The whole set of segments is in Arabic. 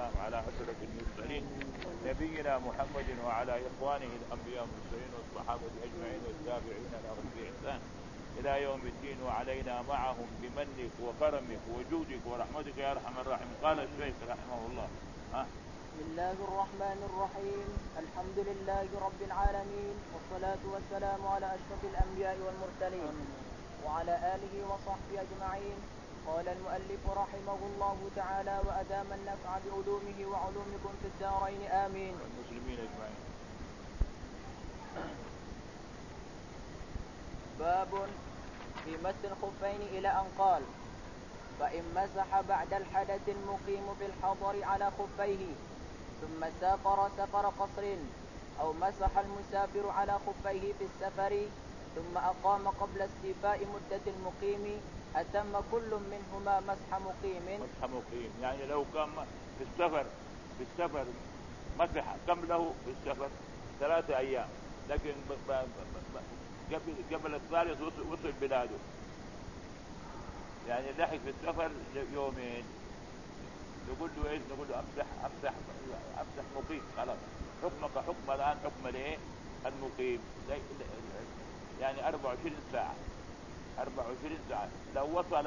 والسلام على أشرف المرسلين نبينا محمد وعلى إخوانه الأنبياء والمرسلين والصحابة أجمعين والتابعين لهم بإحسان إلى يوم الدين وعلينا معهم بمنك وكرمك وجودك ورحمتك يا أرحم الراحمين. قال الشيخ رحمه الله بسم الله الرحمن الرحيم. الحمد لله رب العالمين، والصلاة والسلام على أشرف الأنبياء والمرسلين وعلى آله وصحبه أجمعين. قال المؤلف رحمه الله تعالى: وأدام النفع بعلومه وعلومكم في الدارين آمين. والمسلمين أجمعين. باب في مس الخفين إلى أن قال: فإن مسح بعد الحدث المقيم في الحضر على خفيه ثم سافر سفر قصر، أو مسح المسافر على خفيه في السفر ثم أقام قبل استيفاء مدة المقيم، أتم كل منهما مسح مقيم. مسح مقيم يعني لو كان في السفر مسح كم له في السفر 3 أيام، لكن قبل الثالث وصل بلاده، يعني لحق في السفر يومين، نقول له ايش؟ نقول له امسح مقيم، خلاص حكمك حكم الان حكم الايه؟ المقيم، يعني 24 ساعة. لو وصل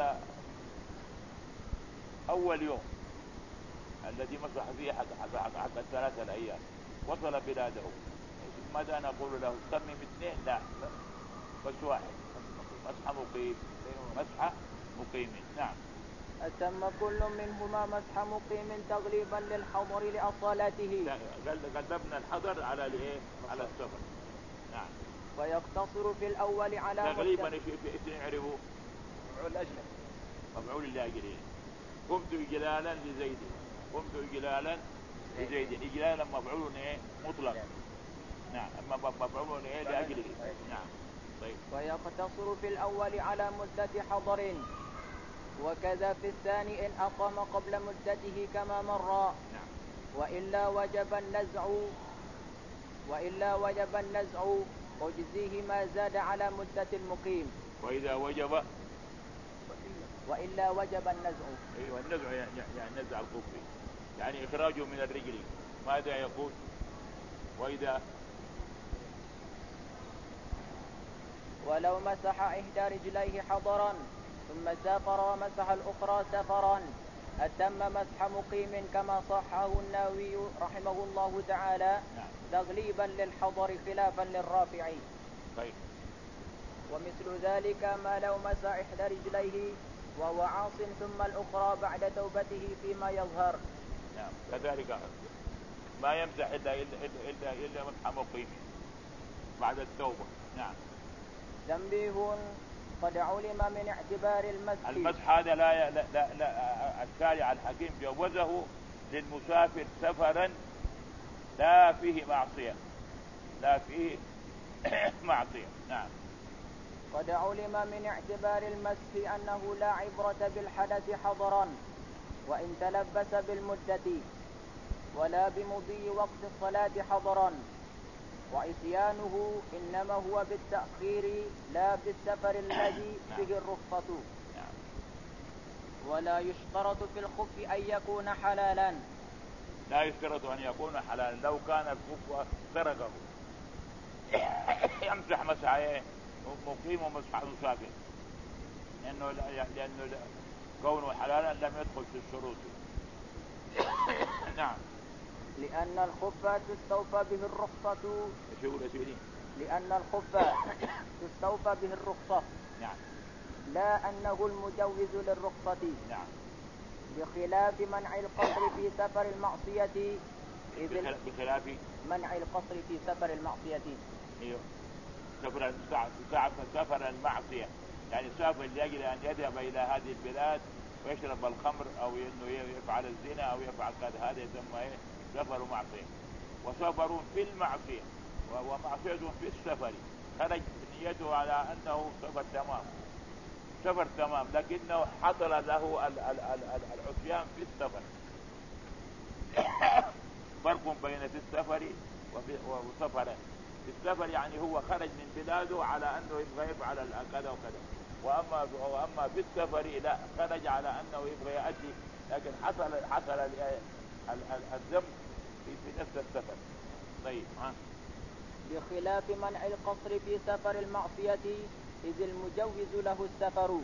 اول يوم الذي مسح فيه حق 3 أيام وصل بلاده، ماذا نقول له؟ تمم 2؟ لا، بس واحد، مسح مقيم. نعم. أتم كل منهما مسح مقيم تغليبا للحضر لأصالته. قلبنا الحضر على الايه؟ على السفر. نعم. ويقتصر في الأول على تقريبا ايش نعرفه؟ مفعول لأجله. قمت إجلالا لزيد. إجلالا مفعول ايه؟ مطلق. نعم. اما مفعول ايه؟ لأجله. نعم. طيب. ويقتصر في الأول على مدة حضر، وكذا في الثاني إن أقام قبل مدته كما مر. نعم. وإلا وجب النزع أجزيه ما زاد على مدة المقيم. وإذا وجب وإلا وجب النزع. أيوة، النزع يعني نزع الخف، يعني إخراجه من الرجل. ماذا يقول؟ وإذا ولو مسح إحدى رجليه حضرا ثم سافر ومسح الأخرى سفرا أتم مسح مقيم، كما صحه النووي رحمه الله تعالى. نعم. تغليبا للحضر خلافا للرافع. طيب. ومثل ذلك ما لو مسح إحدى رجليه وهو عاص ثم الأخرى بعد توبته فيما يظهر. نعم. كذلك ما يمسح إلا مسح مقيم بعد التوبة. نعم. تنبيه: قد علم من اعتبار المسح هذا لا الشارع الحكيم جوزه للمسافر سفرا لا فيه معصية. نعم. قد علم من اعتبار المسح أنه لا عبرة بالحدث حضرا وإن تلبس بالمدة، ولا بمضي وقت الصلاة حضرا، وعصيانه إنما هو بالتأخير لا بالسفر الذي به الرخصة. ولا يشترط في الخف أن يكون حلالا. لا يشترط أن يكون حلالا. لو كان الخف سرقه يمسح مسح مقيم ومسح مسافر، لأنه كونه حلالا لم يدخل في الشروط. نعم. لأن الخف تستوفى به الرخصة. لأن الخف تستوفى به الرخصة. نعم. لا أنه المجوز للرخصة. نعم. بخلاف منع القصر في سفر المعصية. بخلاف منع القصر في سفر المعصية. ايوه. سفر المعصية، يعني سافر لأجل أن يذهب إلى هذه البلاد ويشرب الخمر أو إنه يفعل الزنا أو يفعل كذا، هذا يسمى سفر معصية. وسفر في المعصية ومعصية في السفر، خرج نيته على أنه سفر تمام، لكنه حصل له العصيان في السفر. فرق بين في السفر وسفرا. في السفر يعني هو خرج من بلاده على أنه يبغى يفعل كذا وكذا، وأما في السفر لا، خرج على أنه يبغى يأتي، لكن الذنب في نفس السفر. طيب بخلاف منع القصر في سفر المعصية إذ المجوز له السفر.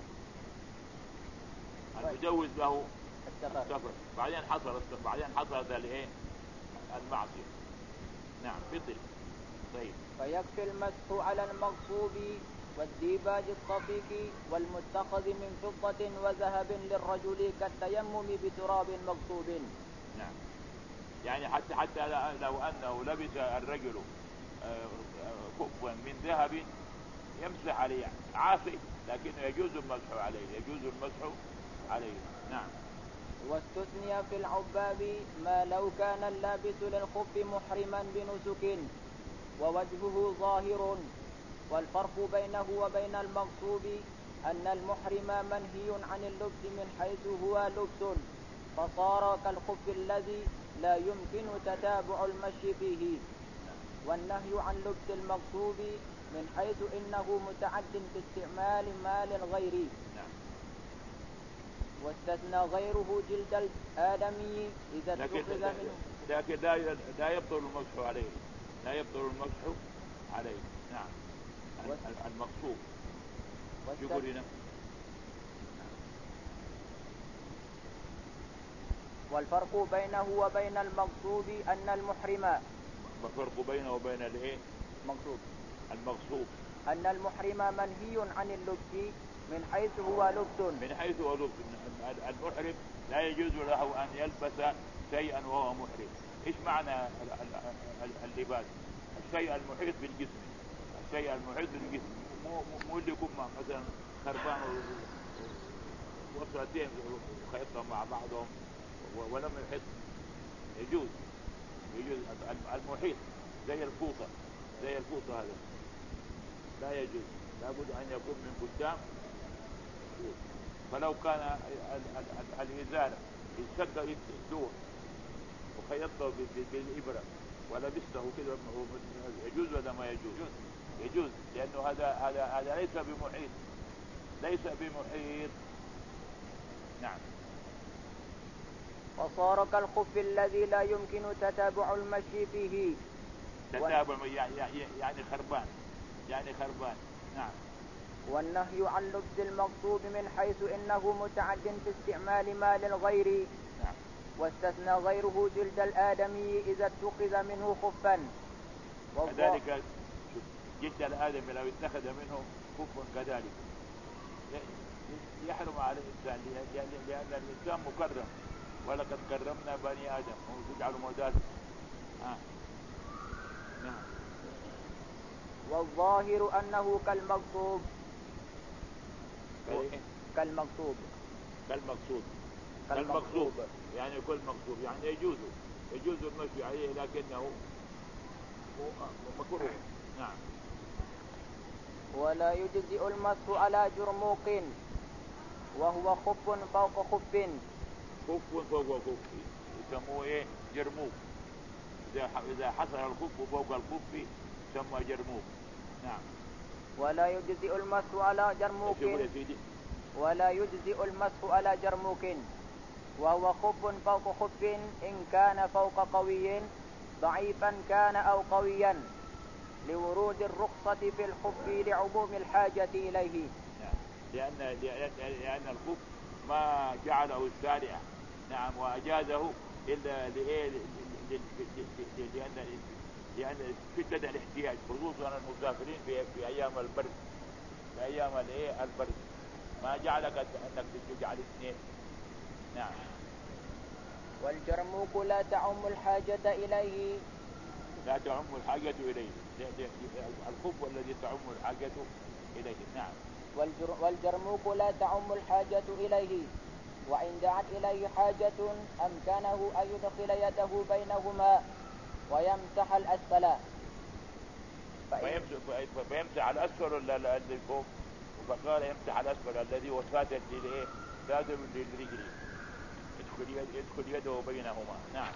المجوز له السفر بعدين حصلت الايه المعصية. نعم بطل. طيب فيكفي المسح على المغصوب والديباج الصفيك والمتخذ من فضة وذهب للرجل كالتيمم بتراب مغصوب. نعم يعني حتى لو أنه لبس الرجل كفوا من ذهب يمسح عليه عاصي، لكنه يجوز المسح عليه. نعم. واستثني في العباب ما لو كان اللابس للخف محرما بنسك ووجهه ظاهر. والفرق بينه وبين المغصوب أن المحرم منهي عن اللبس من حيث هو لبس فصار كالخف الذي لا يمكن تتابع المشي فيه، والنهي عن لبس المغصوب من حيث إنه متعد في استعمال مال الغير. واستثنى غيره جلد الآدمي إذا اتخذ منه. لكن لا يبطل المسح عليه. نعم. المغصوب يقول هنا. والفرق بينه وبين المغصوب أن المحرم. الفرق بينه وبين الايه؟ المغصوب أن المحرم منهي عن اللبس من حيث هو لبس. المحرم لا يجوز له أن يلبس شيئا وهو محرم. إيش معنى اللباس؟ الشيء المحيط بالجسم. مو اللي يكون مثلا خربان وصلتين خيطهم مع بعضهم ولم يحط. يجوز المحيط زي الفوطة هذا لا يجوز، لابد أن يكون من قدام. فلو كان الإزار يشد الدور وخيطه بالإبرة ولبسته كده يجوز ولا ما يجوز لأنه هذا ليس بمحيط. نعم. وصار كالخف الذي لا يمكن تتابع المشي فيه. يعني خربان. نعم. والنهي عن لبس المغصوب من حيث إنه متعد في استعمال مال الغير. نعم. واستثنى غيره جلد الآدمي إذا اتخذ منه خفا. كذلك جلد الآدمي لو اتخذ منه خف كذلك يحرم على الإنسان لأن الإنسان مكرم ولقد كرمنا بني آدم وتجعلوا مودات. نعم. والظاهر أنه كالمغصوب يعني كل مغصوب يعني يجوز المشي عليه لكنه مكروه. نعم. ولا يجزئ المسح على جرموق وهو خف فوق خف. يسموه جرموق. إذا حصل الخف فوق الخف يسمى جرموق. نعم. ولا يجزئ المسح على جرموق وهو خف فوق خف إن كان فوق قوي ضعيفا كان أو قويا لورود الرخصة في الخف لعموم الحاجة إليه. لأن الخف ما جعله الشارع نعم وأجازه إلا لأن شدة الاحتياج خصوصا المسافرين في أيام البرد ما جعلك أنك تجعل اثنين. نعم. والجرموق لا تعم الحاجة إليه. الخف الذي تعم الحاجة إليه. نعم. والجرموق لا تعم الحاجة إليه وإن دعت إليه حاجة أمكنه أن يدخل يده بينهما ويمسح الأسفل. فيمسح الأسفل الذي فوق فقال يمسح الأسفل الذي وسادة للرجل يدخل يده بينهما. نعم.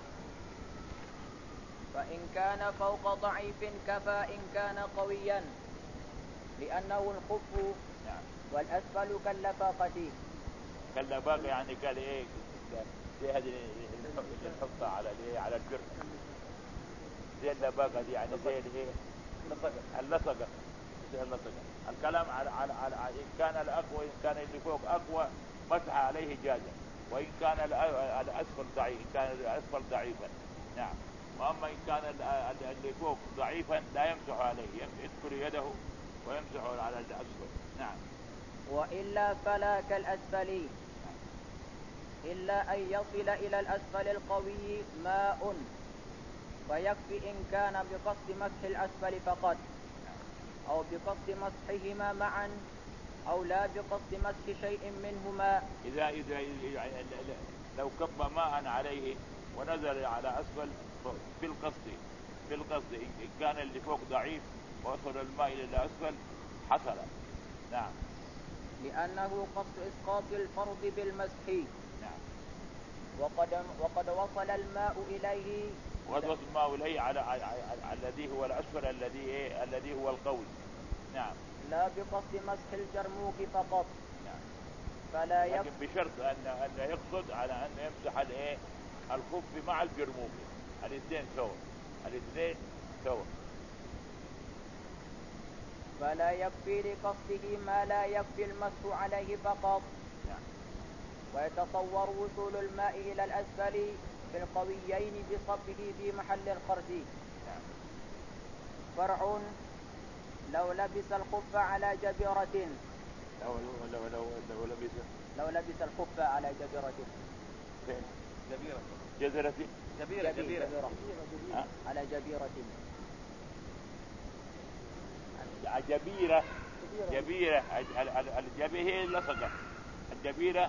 فإن كان فوق ضعيف كفى إن كان قويا لأنه الخف. نعم. والأسفل كاللفاقة يعني زي هذه اللي نحطها على الجرح، زي اللباقة دي يعني زي الايه اللصقة، زي اللصقة. الكلام على إن كان الأقوى، إن كان اللي فوق أقوى مسح عليه جازا، وإن كان الأسفل ضعيف، إن كان الأسفل ضعيفا نعم. وأما إن كان اللي فوق ضعيفا لا يمسح عليه، يدخل يده ويمسح على الأسفل نعم. وإلا فلا كالأسفل، إلا أن يصل إلى الأسفل القوي ماء، فيكفي إن كان بقصد مسح الأسفل فقط، أو بقصد مسحهما معا، أو لا بقصد مسح شيء منهما. إذا لو كب ماء عليه ونزل على أسفل في القصد إن كان اللي فوق ضعيف ووصل الماء إلى الأسفل حصل نعم، لأنه قصد إسقاط الفرض بالمسح نعم. وقد وصل الماء إليه، وصل الماء إليه على الذي هو الأسفل الذي هو القوي نعم، لا بقصد مسح الجرموك فقط نعم. فلا لكن بشرط أن يقصد على أن يمسح الخف مع الجرموك، الاثنين سوا. فلا يكفي لقصده ما لا يكفي المسح عليه فقط نعم. ويتصور وصول الماء إلى الأسفل في القويين بصبه في محل الخرج نعم. فرع لو لبس الخف على جبيرة، لو لبس الخف على جبيرة جبيرة على جبيرة جبيرة الجبيرة هي اللصقة، الجبيرة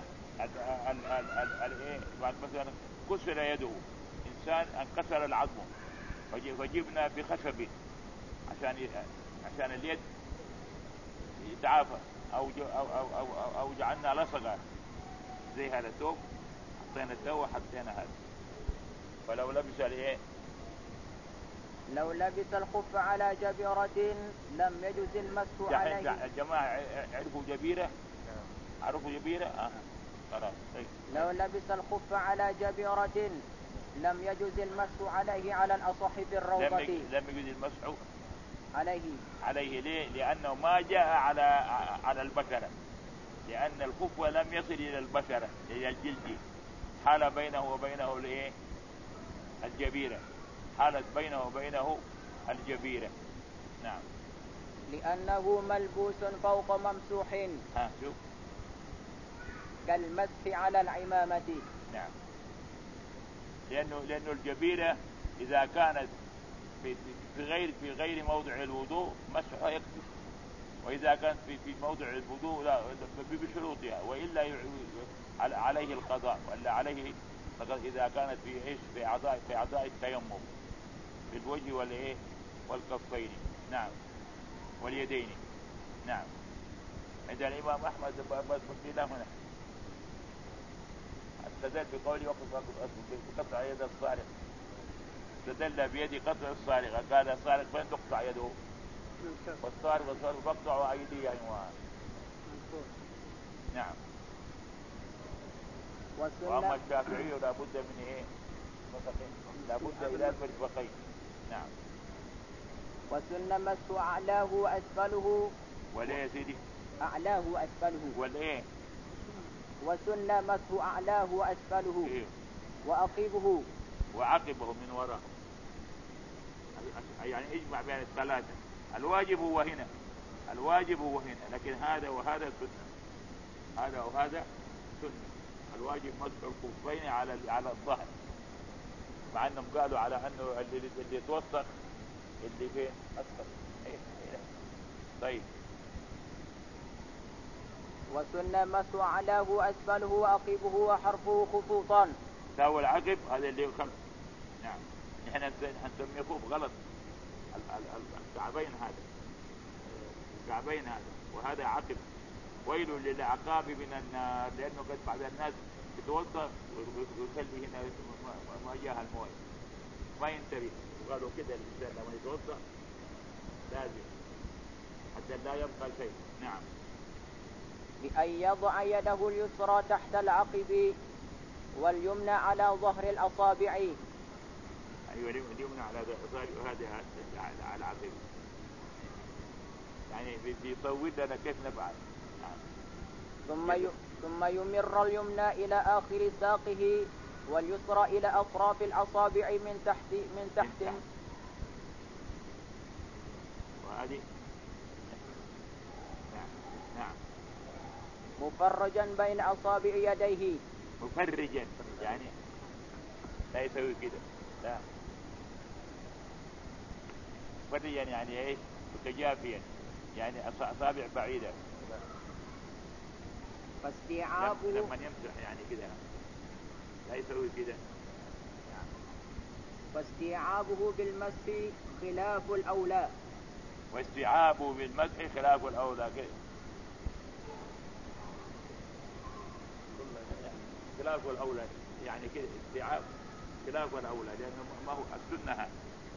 بعد مثلا كسر يده إنسان انكسر العظم فجبنا بخشب عشان اليد يتعافى أو جعلنا لصقة زي هذا الثوب، حطينا الثوب وحطينا هذا. فلو لبس لو لبس الخف على جبيرة لم يجز المسح عليه. الجماعة عرفوا جبيرة؟ عرفوا جبيرة؟ خلاص. لو لبس الخف على جبيرة لم يجز المسح عليه على الأصح في الروضة. لم يجز المسح عليه ليه؟ لأنه ما جاء على البشرة، لأن الخف لم يصل إلى البشرة إلى الجلد، حال بينه وبينه الجبيرة، حالت بينه وبينه الجبيرة نعم. لأنه ملبوس فوق ممسوح شوف كالمسح على العمامة نعم. لأنه الجبيرة إذا كانت في غير موضع الوضوء مسحها يكفي، وإذا كانت في موضع الوضوء لا بشروطها، وإلا عليه القضاء، ولا عليه إذا كانت في أعضاء التيمم في الوجه والكفين نعم واليدين نعم. عند الإمام أحمد بن هنا استدل بقوله بقطع يد السارق، استدل بيد قطع السارق، قال السارق فين تقطع يده؟ والسارق فاقطعوا أيديهم نعم. وأما الشافعي لابد من لابد إلى المرفقين نعم. وسن مسح أعلاه وأسفله. وليه يا سيدي؟ أعلاه وأسفله. وليه؟ وسن مسح أعلاه وأسفله. إيه؟ وعقبه من وراء، يعني اجمع بين الثلاثة. الواجب هو هنا، لكن هذا وهذا سنة، هذا وهذا سنة. الواجب مسح الخفين على الظهر، مع انهم قالوا على انه اللي يتوسخ اللي فين اسفل. طيب. وسن مسح أعلاه وأسفله وأقبه وحرفه خطوطا. ساوى العقب هذا اللي خلف نعم. نحن نسميه خف غلط، الكعبين هذا وهذا عقب. ويل للعقاب من النار، لأنه قد بعض الناس يتوضأ ويخلي هنا ما جاء المويه ما ينتبه. قالوا كده الإنسان لما يتوضأ لازم حتى لا يبقى شيء نعم. بأن يضع يده اليسرى تحت العقب واليمنى على ظهر الأصابع. أيوة اليمنى على الأصابع وهذه على العقب. يعني بيصور لنا كيف نفعل. ثم يمر اليمنى إلى آخر ساقه واليسرى إلى أطراف الأصابع من تحت. وهذه نعم مفرجا بين أصابع يديه. مفرجا يعني لا يسوي كده، لا مفرجا يعني ايش؟ متجافيا يعني أصابع بعيدة. فاستيعابه لما يمسح يعني كده لا يسوي كده. واستيعابه بالمسح خلاف الأولى. واستيعابه بالمسح خلاف الأولى كده. خلاف الأولى يعني كده استيعاب خلاف الأولى لأنه ما هو السنة.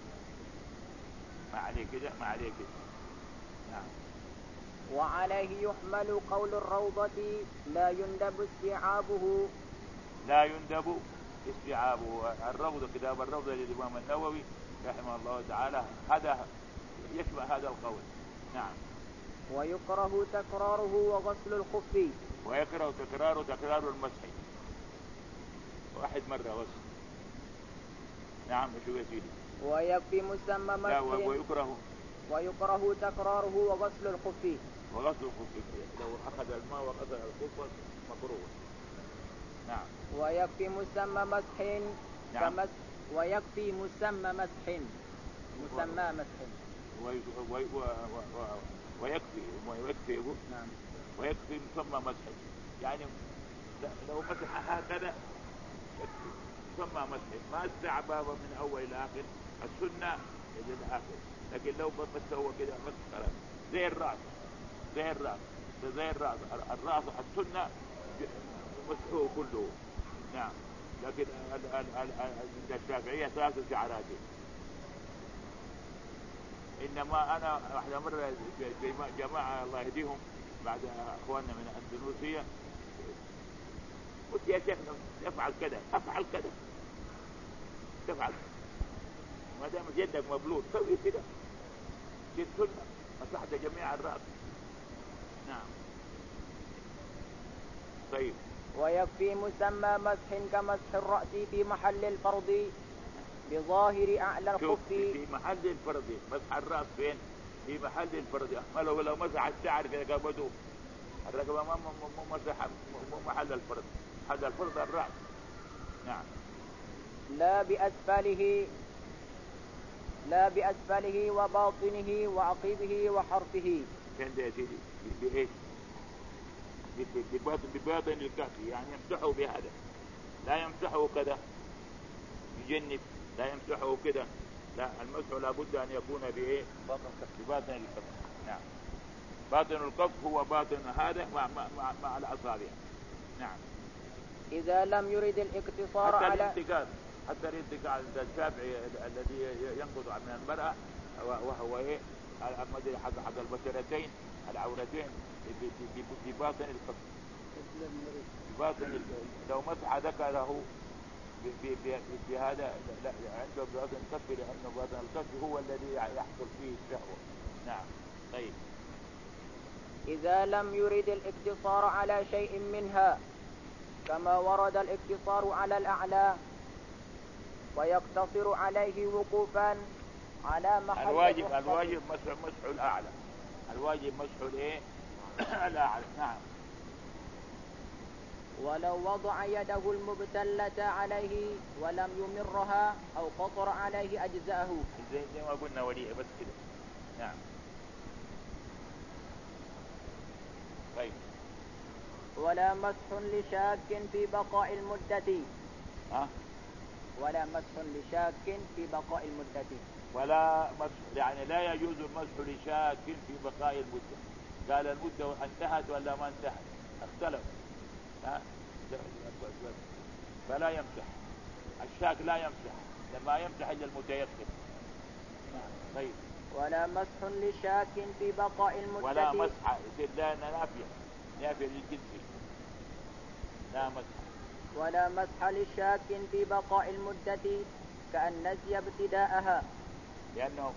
ما عليه كده ما عليه كده. نعم. وعليه يحمل قول الروضة لا يندب استيعابه. لا يندب استيعابه. الروضة كتاب الروضة للإمام النووي رحمه الله تعالى هذا يشبه هذا القول. نعم. ويكره تكراره وغسل الخف. ويكره تكرار المسح واحد مرة غسل. نعم شو يا سيدي. ويكفي مسمى مسح. ويكره تكراره وغسل الخف. وغسل الخف لو أخذ الماء وغسل الخف مكروه. نعم. ويكفي مسمى مسح. نعم. ويكفي مسمى مسح. ويكفي مسمى مسح يعني لو مسح هكذا يكفي مسمى مسح ما استعباب من أول إلى آخر السنة إلى الآخر. لكن لو بس هو كده مسح زي الرأس الرأس السنة مسحه كله. نعم. لكن الشافعية 3 شعرات. إنما أنا واحدة مرة جماعة الله يهديهم بعد أخواننا من الأندونيسية قلت يا شيخ افعل كذا تفعل ما دام يدك مبلول سوي كده في السنة مسحت جميع الرأس. نعم. طيب. ويكفي مسمى مسح كمسح الرأس في محل الفرض بظاهر أعلى الخف. في محل الفرض مسح الرأس فين؟ في محل الفرض. لو مسح الشعر كذا كبده الرقبة ما مسح محل الفرض. محل الفرض الرأس. نعم. لا بأسفله وباطنه وعقبه وحرفه. فين ده يا سيدي؟ بإيش؟ بباطن الكف يعني يمسحه بهذا لا يمسحه كذا يجنب لا يمسحه كذا لا المسح لابد أن يكون بإيه؟ بباطن الكف. نعم. باطن الكف هو باطن هذا مع الأصابع. نعم. إذا لم يرد الاقتصار حتى الانتقال عند الشافعي الذي ينقض من المرأة وهو ايه المدري حق البشرتين العورتين بباطن الكف. لو مسح ذكره بهذا لا عنده باطن الكف لأنه باطن الكف هو الذي يحصل فيه الشهوة. نعم. طيب. إذا لم يرد الاقتصار على شيء منها كما ورد الاقتصار على الأعلى ويقتصر عليه وقوفا على محل الواجب مسح الأعلى. الواجب مسح الايه؟ الأعلى. نعم. ولو وضع يده المبتلة عليه ولم يمرها أو قصر عليه أجزاءه زي ما قلنا وليه بس كده. نعم. طيب. ولا مسح لشاك في بقاء المدة. ولا مسح لشاك في بقاء المدة. ولا مسح يعني لا يجوز المسح لشاك في بقاء المدة. قال المدة انتهت ولا ما انتهت اختلف. فلا يمسح الشاك لا يمسح لما يمسح إلا المتيقن. طيب. ولا مسح لشاك في بقاء المدة. ولا مسح لا نافية للجنس لا مسح ولا مسح لشاك في بقاء المدة كأن نسي ابتداءها لأنه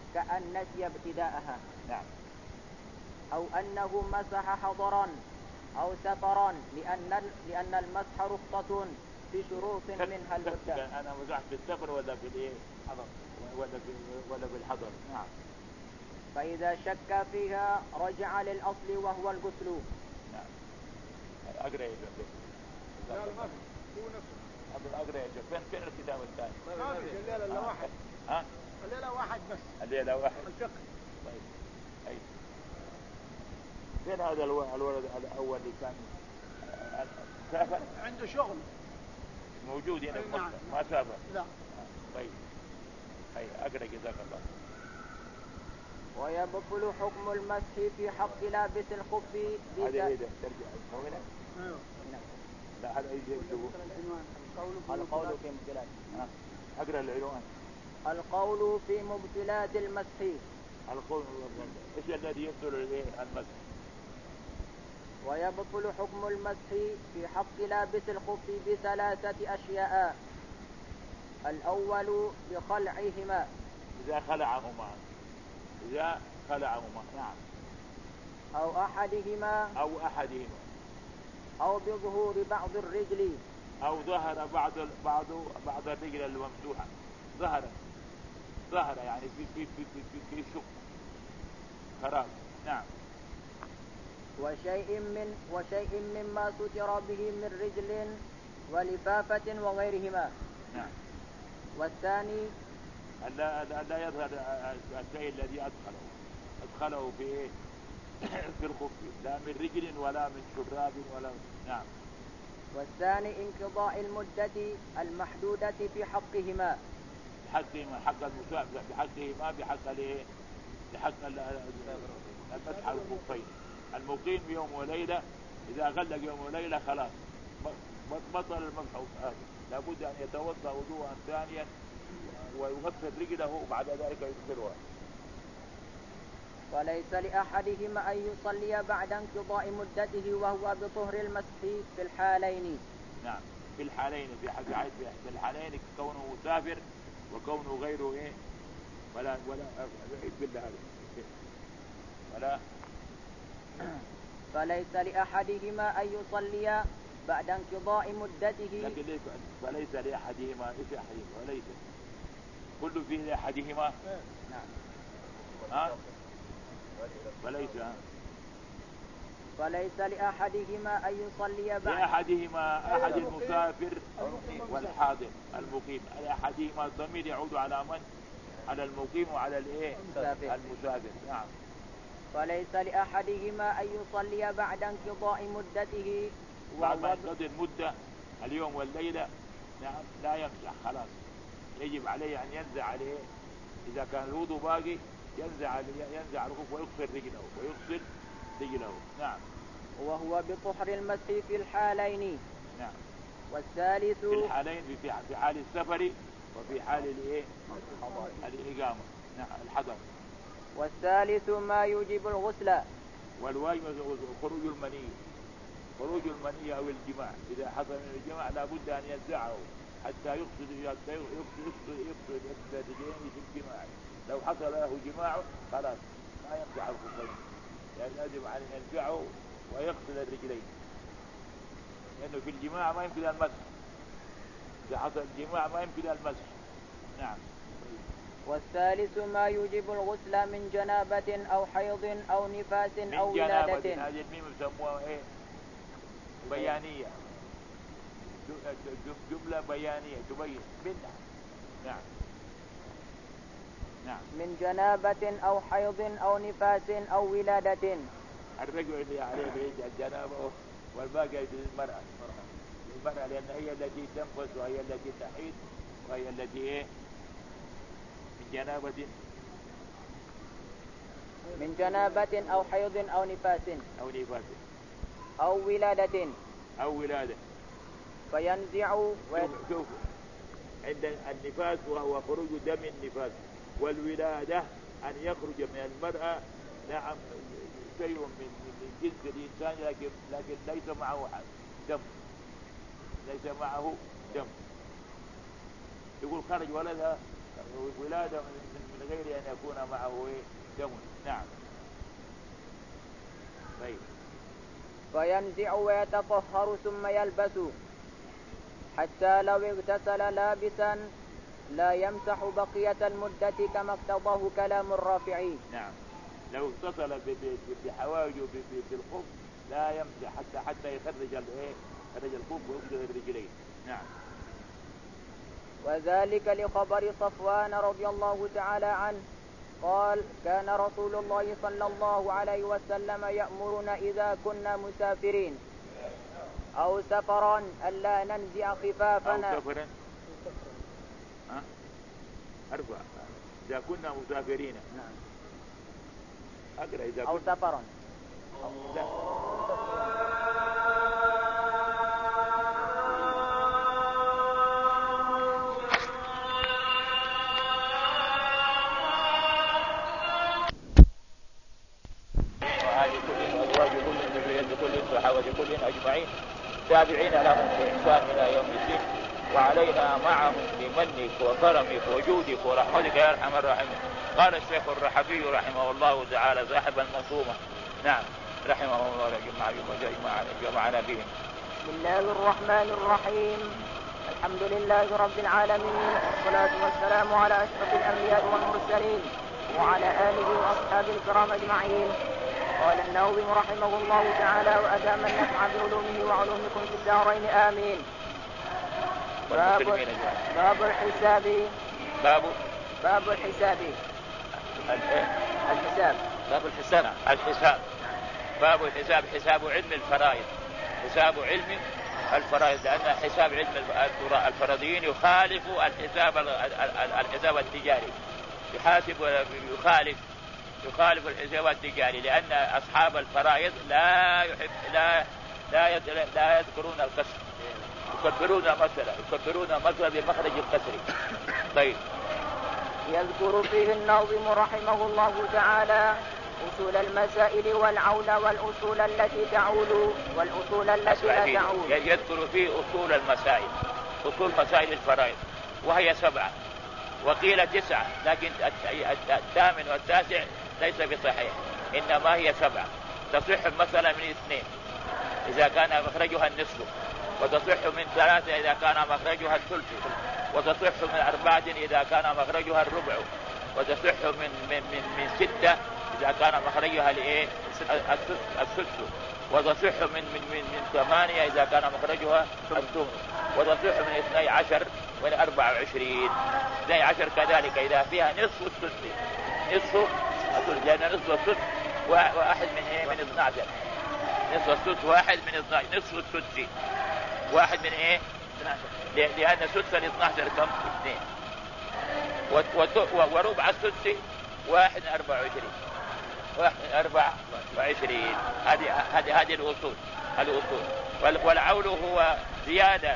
نعم أو أنه مسح حضرا أو سفرا لأن المسح رخصة في شروط منها المدة. أنا مسحت في السفر ولا في الإيه ولا في الحضر. نعم. فإذا شك فيها رجع للأصل وهو الغسل. نعم. أقرأ يا جماعة. لا ما في هو نفسه. أقرأ يا جماعة. فين الكتاب الثاني؟ ما في الليلة إلا واحد. ها؟ الليلة واحد بس. الليلة واحد. الفقه. طيب. أي. فين هذا الولد الأول اللي كان سافر؟ عنده شغل. موجود هنا في مصر. نعم. ما سافر. لا. طيب. أي أقرأ جزاك الله. ويبطل حكم المسح في حق لابس الخف. هذا إيه ده؟ ترجع هنا. أيوه. لا هذا إيه يكتبه؟ القول في مبطلات. أقرأ العنوان. القول في مبطلات المسح. القول إيش الذي يبطل المسح؟ ويبطل حكم المسح في حق لابس الخف بثلاثة أشياء. الأول بخلعهما. إذا خلعهما. نعم. أو أحدهما. أو بظهور بعض الرجل. أو ظهر بعض الرجل الممسوحة. ظهر يعني في شق خراب. نعم. وشيء مما ستر به من رجل ولفافة وغيرهما. نعم. والثاني لا يظهر الشيء الذي أدخله في الخف لا من رجل ولا من شراب ولا. نعم. والثاني انقضاء المدة المحدودة في حقهما. حق المسافر بحقهما بحق المسح على الخفين. المقيم يوم وليلة إذا غلق يوم وليلة خلاص بطل المسح هذا. لابد أن يتوضأ وضوءا ثانيا ويغسل رجله وبعد ذلك يغسلها. وليس لأحدهما أن يصلي بعد انقضاء مدته وهو بطهر المسح في الحالين. نعم في الحالين في الحالين كونه مسافر وكونه غيره ولا فليس لأحدهما أن يصلي بعد انقضاء مدته. لكن فليس لأحدهما إيش أحدهما وليس كل فيه لأحدهما. نعم. فليس لأحدهما أن يصلي بعد. لأحدهما أحد المسافر والحاضر المقيم. لأحدهما الضمير يعود على من؟ على المقيم وعلى المسافر. نعم. فليس لأحدهما أن يصلي بعد انقضاء مدته. بعد ما ينقضي المدة اليوم والليلة. نعم لا يمسح خلاص. يجب عليه أن ينزع عليه إذا كان الوضوء باقي ينزع الخف ويغسل رجله. نعم. وهو بطهر المسح في الحالين. نعم. والثالث في الحالين في حال السفر وفي حال الإقامة. نعم الحضر. والثالث ما يوجب الغسل. والواجب خروج المني أو الجماع. إذا حصل من الجماع لابد أن ينزعه حتى يقصد الرجلين في الجماع. لو حصل له جماع خلاص ما يمسح الخفين يعني يجب أن ينزعه ويغسل الرجلين لأنه في الجماع ما يمكن المسح. إذا حصل الجماع ما يمكن المسح. نعم. والثالث ما يوجب الغسل من جنابة أو حيض أو نفاس أو ولادة. هذه الميم يسموها بيانية. جملة بيانية تبين منها. نعم. نعم. من جنابة أو حيض أو نفاس أو ولادة. الرجل اللي عليه الجنابة والباقي للمرأة لأن هي التي تنفس وهي التي تحيض وهي التي من جنابة أو حيض أو نفاس أو ولادة. فينزع شوف عند النفاس وهو خروج دم النفاس والولادة أن يخرج من المرأة. نعم شيء من جنس الإنسان لكن ليس معه دم. ليس معه دم. يقول خرج ولدها ولادة من غير أن يكون معه دم. نعم. طيب. فينزع ويتطهر ثم يلبس، حتى لو اغتسل لابسا لا يمسح بقية المدة كما اقتضاه كلام الرافعي. نعم. لو اغتسل بحواجه بالخف لا يمسح حتى يخرج الخف ويغسل الرجلين. نعم. وذلك لخبر صفوان رضي الله تعالى عنه قال: كان رسول الله صلى الله عليه وسلم يأمرنا إذا كنا مسافرين أو سفرا ألا ننزع خفافنا. أو سفرا أربع إذا كنا مسافرين. نعم. أقرأ إذا أو سفرا. لا. كل أجمعين تابعين لهم بإحسان إلى يوم الدين، وعلينا معهم بمنك وكرمك وجودك ورحمتك يا أرحم الراحمين. قال الشيخ الرحبي رحمه الله تعالى صاحب المنظومة. نعم. رحمه الله جمعنا بهم. بسم الله الرحمن الرحيم. الحمد لله رب العالمين، والصلاة والسلام على أشرف الأنبياء والمرسلين وعلى آله وأصحابه الكرام أجمعين. قال النووي رحمه الله تعالى: وأدام النفع بعلومه وعلومكم في الدارين آمين. باب الحساب. باب الحساب. الحساب. باب الحساب. الحساب. باب الحساب. حساب علم الفرائض. حساب علم الفرائض، لأن حساب علم الفرضيين يخالف الحساب التجاري. يخالف الحساب التجاري، لأن أصحاب الفرائض لا يذكرون الكسر، يكبرون مثلا بمخرج الكسر. طيب. يذكر فيه الناظم رحمه الله تعالى أصول المسائل والعول والأصول التي تعول والأصول التي لا تعول. يذكر فيه أصول المسائل، أصول مسائل الفرائض، وهي 7 وقيل 9، لكن 8 و9 ليس بصحيح، إنما هي 7. تصح مثلا من 2 إذا كان مخرجها النصف، وتصح من 3 إذا كان مخرجها الثلث، وتصح من 4 إذا كان مخرجها الربع، وتصح من 6 إذا كان مخرجها السدس، وتصح من 8 إذا كان مخرجها الثمن، وتصح من 12 ومن 24. 12 كذلك إذا فيها نصف السدس، لأن نصف السدس واحد من 12، نصف السدس واحد من 12، نصف السدس واحد من 12، لأن سدس 12 كم؟ 2. وربع السدس واحد من 24، واحد من 24. هذه الأصول. والعول هو زيادة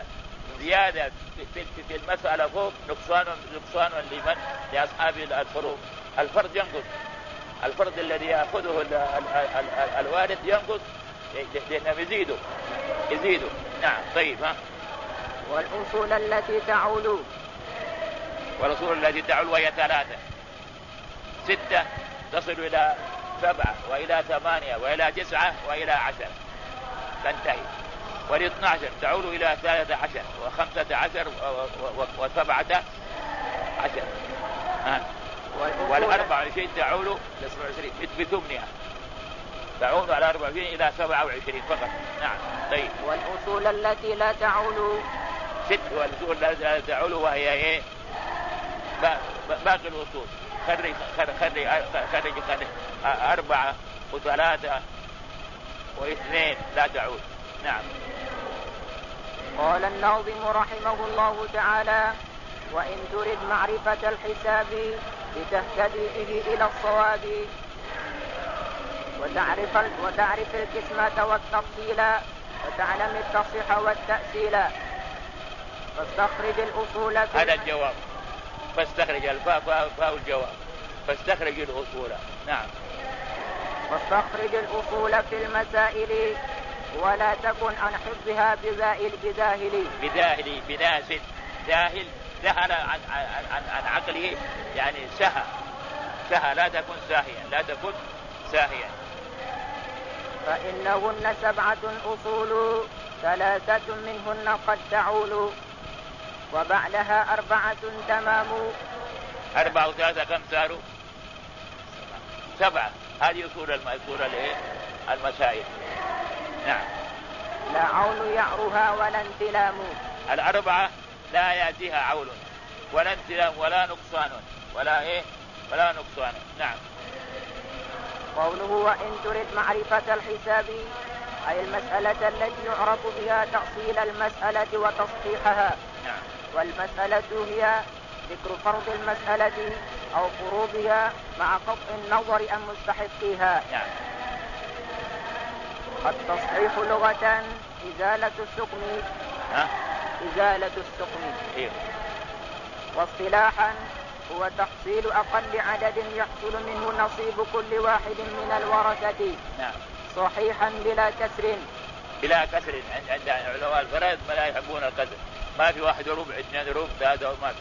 في المسألة فوق، نقصان لمن؟ لأصحاب الفروض. الفرض ينقص، الفرض الذي يأخذه الوارث ينقص لأنه يزيده. نعم. طيب. والأصول التي تعول. والأصول التي تعول وهي 3، 6 تصل إلى 7 وإلى 8 وإلى 9 وإلى 10 تنتهي. وال12 تعول إلى 13 و15 و17. وال24 تعول بثمنها، تعود على 24 إلى 27 فقط. نعم. طيب. والأصول التي لا تعول 6. والأصول التي لا تعول وهي باقي الأصول. خرج 4 و3 و2 لا تعود. نعم. قال الناظم رحمه الله تعالى: وإن تريد معرفة الحساب لتهتدي به إلى الصواب، وتعرف القسمة والتفصيل، وتعلم التصحيح والتأصيل، فاستخرج الأصول. هذا الجواب. فاستخرج فاء الجواب. فاستخرج الأصول. نعم. واستخرج الأصول في المسائل ولا تكن عن حفظها بذاهل بناس جاهل سهل عن عقله، يعني سهى لا تكن ساهيا. فإنهن 7 أصول 3 منهن قد تعول وبعدها 4 تمام. 4 و3 كم صاروا؟ 7. هذه أصول المسائل. نعم. لا عول يعرها ولا انتلام. 4 لا يأتيها عول ولا انتلام ولا نقصان ولا نقصان. نعم. قوله وإن تريد معرفة الحساب أي المسألة التي يعرف بها تأصيل المسألة وتصحيحها. نعم. والمسألة هي ذكر فرض المسألة أو فروضها مع قطع النظر عن مستحقيها. نعم. التصحيح لغة إزالة السقم. إيه. واصطلاحا هو تحصيل أقل عدد يحصل منه نصيب كل واحد من الورثة. نعم. صحيحا بلا كسر. عند علماء الفرائض ما لا يحبون الكسر، ما في 1 ربع 2 ربع 3 ما في.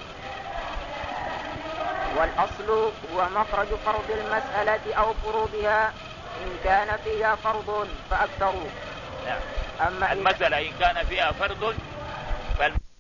والأصل هو مخرج فرض المسألة أو فروضها إن كان فيها فرض فأكثر. نعم. أما المسألة إن كان فيها فرض